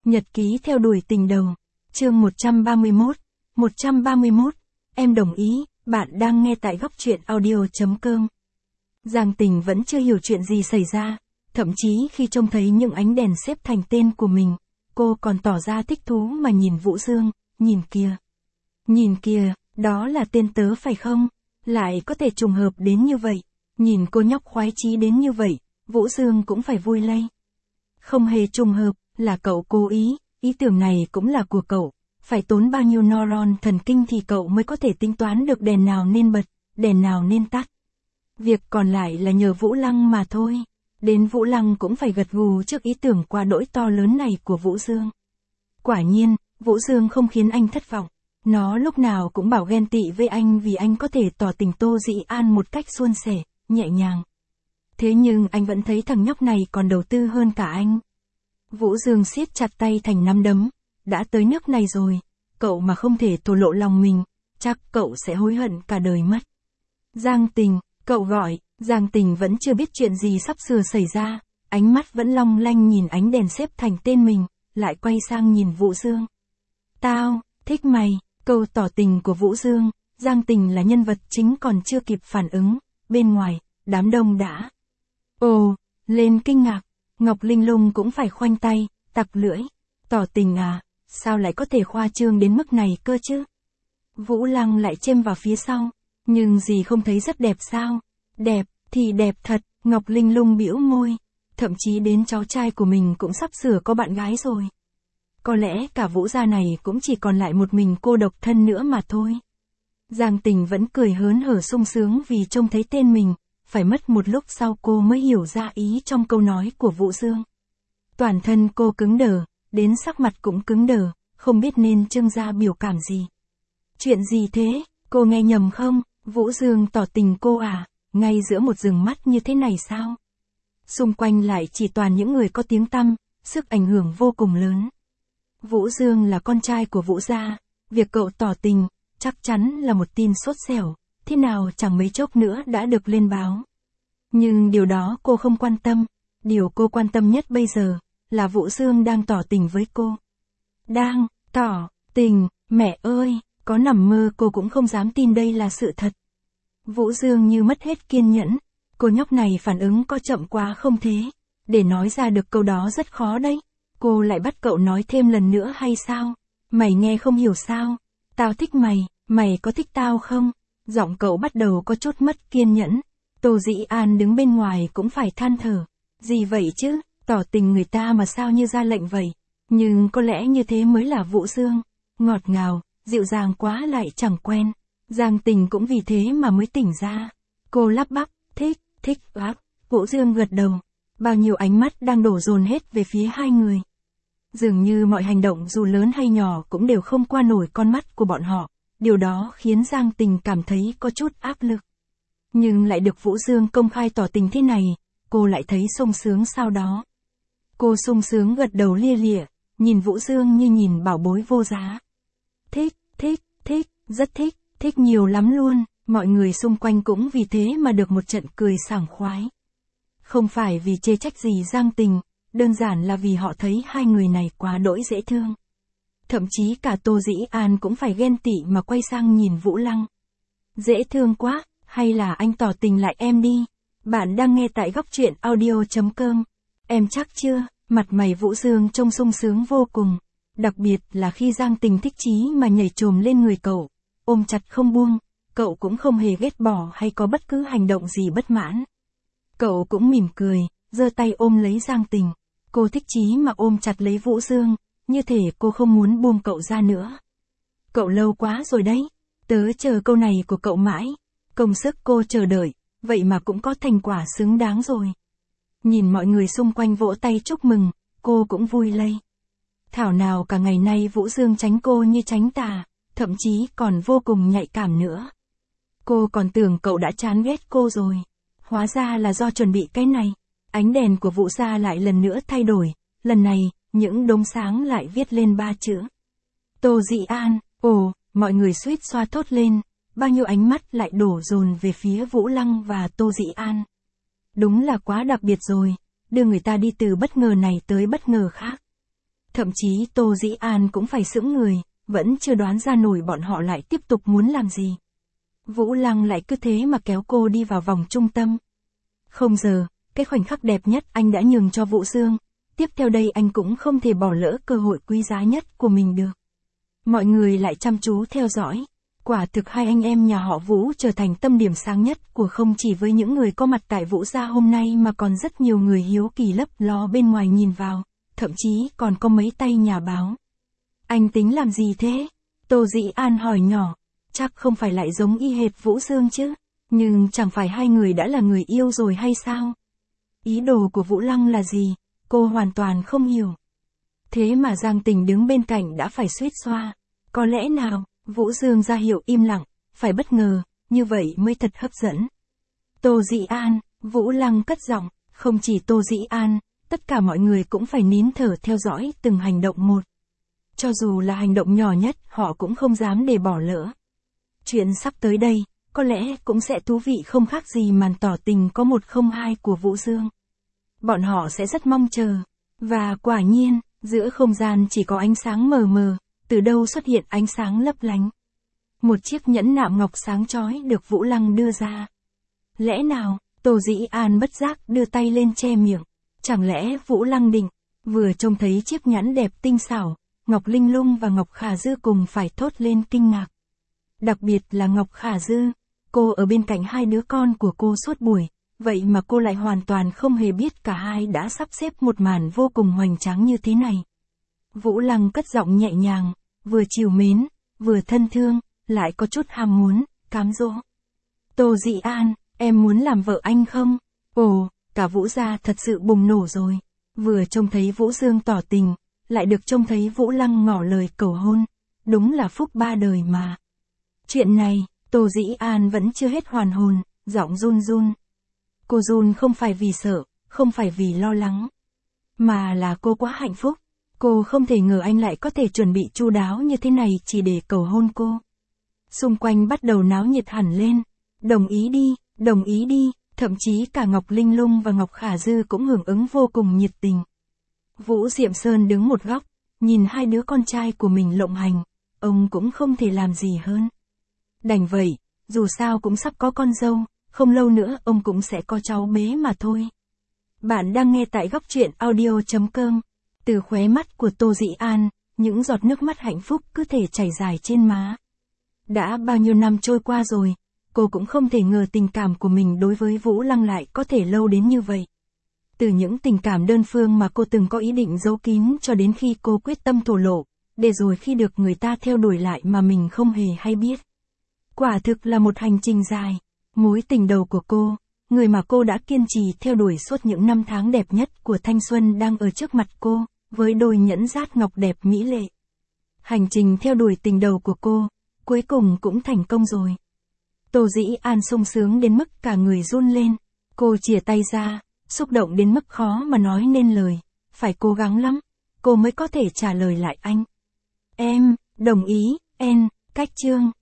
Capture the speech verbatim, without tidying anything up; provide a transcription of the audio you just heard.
Nhật ký theo đuổi tình đầu. Chương một trăm ba mươi mốt. một trăm ba mươi mốt. Em đồng ý, bạn đang nghe tại góc truyện audio chấm com. Giang Tình vẫn chưa hiểu chuyện gì xảy ra, thậm chí khi trông thấy những ánh đèn xếp thành tên của mình, cô còn tỏ ra thích thú mà nhìn Vũ Dương, nhìn kìa. Nhìn kìa, đó là tên tớ phải không? Lại có thể trùng hợp đến như vậy. Nhìn cô nhóc khoái chí đến như vậy, Vũ Dương cũng phải vui lây. Không hề trùng hợp, là cậu cố ý, ý tưởng này cũng là của cậu. Phải tốn bao nhiêu neuron thần kinh thì cậu mới có thể tính toán được đèn nào nên bật, đèn nào nên tắt. Việc còn lại là nhờ Vũ Lăng mà thôi. Đến Vũ Lăng cũng phải gật gù trước ý tưởng quá đỗi to lớn này của Vũ Dương. Quả nhiên, Vũ Dương không khiến anh thất vọng. Nó lúc nào cũng bảo ghen tị với anh vì anh có thể tỏ tình Tô Dĩ An một cách suôn sẻ, nhẹ nhàng. Thế nhưng anh vẫn thấy thằng nhóc này còn đầu tư hơn cả anh. Vũ Dương siết chặt tay thành nắm đấm. Đã tới nước này rồi, cậu mà không thể thổ lộ lòng mình, chắc cậu sẽ hối hận cả đời mất. Giang Tình, cậu gọi. Giang Tình vẫn chưa biết chuyện gì sắp sửa xảy ra, ánh mắt vẫn long lanh nhìn ánh đèn xếp thành tên mình, lại quay sang nhìn Vũ Dương. Tao, thích mày. Câu tỏ tình của Vũ Dương, Giang Tình là nhân vật chính còn chưa kịp phản ứng, bên ngoài, đám đông đã. Ồ, lên kinh ngạc, Ngọc Linh Lung cũng phải khoanh tay, tặc lưỡi. Tỏ tình à, sao lại có thể khoa trương đến mức này cơ chứ? Vũ Lăng lại chêm vào phía sau, nhưng gì không thấy rất đẹp sao? Đẹp, thì đẹp thật, Ngọc Linh Lung bĩu môi, thậm chí đến cháu trai của mình cũng sắp sửa có bạn gái rồi. Có lẽ cả Vũ gia này cũng chỉ còn lại một mình cô độc thân nữa mà thôi. Giang Tình vẫn cười hớn hở sung sướng vì trông thấy tên mình, phải mất một lúc sau cô mới hiểu ra ý trong câu nói của Vũ Dương. Toàn thân cô cứng đờ, đến sắc mặt cũng cứng đờ, không biết nên trưng ra biểu cảm gì. Chuyện gì thế, cô nghe nhầm không? Vũ Dương tỏ tình cô à, ngay giữa một rừng mắt như thế này sao? Xung quanh lại chỉ toàn những người có tiếng tăm, sức ảnh hưởng vô cùng lớn. Vũ Dương là con trai của Vũ gia, việc cậu tỏ tình, chắc chắn là một tin sốt sẻo, thế nào chẳng mấy chốc nữa đã được lên báo. Nhưng điều đó cô không quan tâm, điều cô quan tâm nhất bây giờ, là Vũ Dương đang tỏ tình với cô. Đang, tỏ, tình, mẹ ơi, có nằm mơ cô cũng không dám tin đây là sự thật. Vũ Dương như mất hết kiên nhẫn, cô nhóc này phản ứng có chậm quá không thế, để nói ra được câu đó rất khó đấy. Cô lại bắt cậu nói thêm lần nữa hay sao? Mày nghe không hiểu sao? Tao thích mày, mày có thích tao không? Giọng cậu bắt đầu có chút mất kiên nhẫn. Tô Dĩ An đứng bên ngoài cũng phải than thở. Gì vậy chứ, tỏ tình người ta mà sao như ra lệnh vậy? Nhưng có lẽ như thế mới là Vũ Dương. Ngọt ngào, dịu dàng quá lại chẳng quen. Giang Tình cũng vì thế mà mới tỉnh ra. Cô lắp bắp, thích, thích, ác. Vũ Dương gật đầu. Bao nhiêu ánh mắt đang đổ dồn hết về phía hai người. Dường như mọi hành động dù lớn hay nhỏ cũng đều không qua nổi con mắt của bọn họ. Điều đó khiến Giang Tình cảm thấy có chút áp lực. Nhưng lại được Vũ Dương công khai tỏ tình thế này, cô lại thấy sung sướng sau đó. Cô sung sướng gật đầu lia lịa, nhìn Vũ Dương như nhìn bảo bối vô giá. Thích, thích, thích, rất thích, thích nhiều lắm luôn, mọi người xung quanh cũng vì thế mà được một trận cười sảng khoái. Không phải vì chê trách gì Giang Tình, đơn giản là vì họ thấy hai người này quá đỗi dễ thương. Thậm chí cả Tô Dĩ An cũng phải ghen tị mà quay sang nhìn Vũ Lăng. Dễ thương quá, hay là anh tỏ tình lại em đi? Bạn đang nghe tại góc truyện audio chấm com. Em chắc chưa? Mặt mày Vũ Dương trông sung sướng vô cùng. Đặc biệt là khi Giang Tình thích chí mà nhảy chồm lên người cậu, ôm chặt không buông, cậu cũng không hề ghét bỏ hay có bất cứ hành động gì bất mãn. Cậu cũng mỉm cười, giơ tay ôm lấy Giang Tình. Cô thích chí mà ôm chặt lấy Vũ Dương, như thể cô không muốn buông cậu ra nữa. Cậu lâu quá rồi đấy, tớ chờ câu này của cậu mãi, công sức cô chờ đợi, vậy mà cũng có thành quả xứng đáng rồi. Nhìn mọi người xung quanh vỗ tay chúc mừng, cô cũng vui lây. Thảo nào cả ngày nay Vũ Dương tránh cô như tránh tà, thậm chí còn vô cùng nhạy cảm nữa. Cô còn tưởng cậu đã chán ghét cô rồi, hóa ra là do chuẩn bị cái này. Ánh đèn của Vũ gia lại lần nữa thay đổi, lần này, những đốm sáng lại viết lên ba chữ. Tô Dĩ An, ồ, mọi người suýt xoa thốt lên, bao nhiêu ánh mắt lại đổ dồn về phía Vũ Lăng và Tô Dĩ An. Đúng là quá đặc biệt rồi, đưa người ta đi từ bất ngờ này tới bất ngờ khác. Thậm chí Tô Dĩ An cũng phải sững người, vẫn chưa đoán ra nổi bọn họ lại tiếp tục muốn làm gì. Vũ Lăng lại cứ thế mà kéo cô đi vào vòng trung tâm. Không giờ, cái khoảnh khắc đẹp nhất anh đã nhường cho Vũ Dương, tiếp theo đây anh cũng không thể bỏ lỡ cơ hội quý giá nhất của mình được. Mọi người lại chăm chú theo dõi. Quả thực hai anh em nhà họ Vũ trở thành tâm điểm sáng nhất của không chỉ với những người có mặt tại Vũ gia hôm nay mà còn rất nhiều người hiếu kỳ lấp ló bên ngoài nhìn vào, thậm chí còn có mấy tay nhà báo. Anh tính làm gì thế? Tô Dĩ An hỏi nhỏ. Chắc không phải lại giống y hệt Vũ Dương chứ, nhưng chẳng phải hai người đã là người yêu rồi hay sao? Ý đồ của Vũ Lăng là gì? Cô hoàn toàn không hiểu. Thế mà Giang Tình đứng bên cạnh đã phải suýt xoa. Có lẽ nào, Vũ Dương ra hiệu im lặng, phải bất ngờ, như vậy mới thật hấp dẫn. Tô Dĩ An, Vũ Lăng cất giọng, không chỉ Tô Dĩ An, tất cả mọi người cũng phải nín thở theo dõi từng hành động một. Cho dù là hành động nhỏ nhất, họ cũng không dám để bỏ lỡ. Chuyện sắp tới đây, có lẽ cũng sẽ thú vị không khác gì màn tỏ tình có một không hai của Vũ Dương. Bọn họ sẽ rất mong chờ. Và quả nhiên, giữa không gian chỉ có ánh sáng mờ mờ, từ đâu xuất hiện ánh sáng lấp lánh. Một chiếc nhẫn nạm ngọc sáng chói được Vũ Lăng đưa ra. Lẽ nào, Tô Dĩ An bất giác đưa tay lên che miệng. Chẳng lẽ Vũ Lăng định, vừa trông thấy chiếc nhẫn đẹp tinh xảo, Ngọc Linh Lung và Ngọc Khả Dư cùng phải thốt lên kinh ngạc. Đặc biệt là Ngọc Khả Dư, cô ở bên cạnh hai đứa con của cô suốt buổi, vậy mà cô lại hoàn toàn không hề biết cả hai đã sắp xếp một màn vô cùng hoành tráng như thế này. Vũ Lăng cất giọng nhẹ nhàng, vừa trìu mến, vừa thân thương, lại có chút ham muốn, cám dỗ. Tô Dĩ An, em muốn làm vợ anh không? Ồ, cả Vũ gia thật sự bùng nổ rồi. Vừa trông thấy Vũ Dương tỏ tình, lại được trông thấy Vũ Lăng ngỏ lời cầu hôn. Đúng là phúc ba đời mà. Chuyện này, Tô Dĩ An vẫn chưa hết hoàn hồn, giọng run run. Cô run không phải vì sợ, không phải vì lo lắng, mà là cô quá hạnh phúc. Cô không thể ngờ anh lại có thể chuẩn bị chu đáo như thế này chỉ để cầu hôn cô. Xung quanh bắt đầu náo nhiệt hẳn lên. Đồng ý đi, đồng ý đi, thậm chí cả Ngọc Linh Lung và Ngọc Khả Dư cũng hưởng ứng vô cùng nhiệt tình. Vũ Diệm Sơn đứng một góc, nhìn hai đứa con trai của mình lộng hành, ông cũng không thể làm gì hơn. Đành vậy, dù sao cũng sắp có con dâu, không lâu nữa ông cũng sẽ có cháu bé mà thôi. Bạn đang nghe tại góc truyện audio chấm com. Từ khóe mắt của Tô Dĩ An, những giọt nước mắt hạnh phúc cứ thể chảy dài trên má. Đã bao nhiêu năm trôi qua rồi, cô cũng không thể ngờ tình cảm của mình đối với Vũ Lăng lại có thể lâu đến như vậy. Từ những tình cảm đơn phương mà cô từng có ý định giấu kín cho đến khi cô quyết tâm thổ lộ, để rồi khi được người ta theo đuổi lại mà mình không hề hay biết. Quả thực là một hành trình dài. Mối tình đầu của cô, người mà cô đã kiên trì theo đuổi suốt những năm tháng đẹp nhất của thanh xuân đang ở trước mặt cô, với đôi nhẫn dát ngọc đẹp mỹ lệ. Hành trình theo đuổi tình đầu của cô, cuối cùng cũng thành công rồi. Tô Dĩ An sung sướng đến mức cả người run lên. Cô chìa tay ra, xúc động đến mức khó mà nói nên lời. Phải cố gắng lắm, cô mới có thể trả lời lại anh. Em, đồng ý, em, cách chương.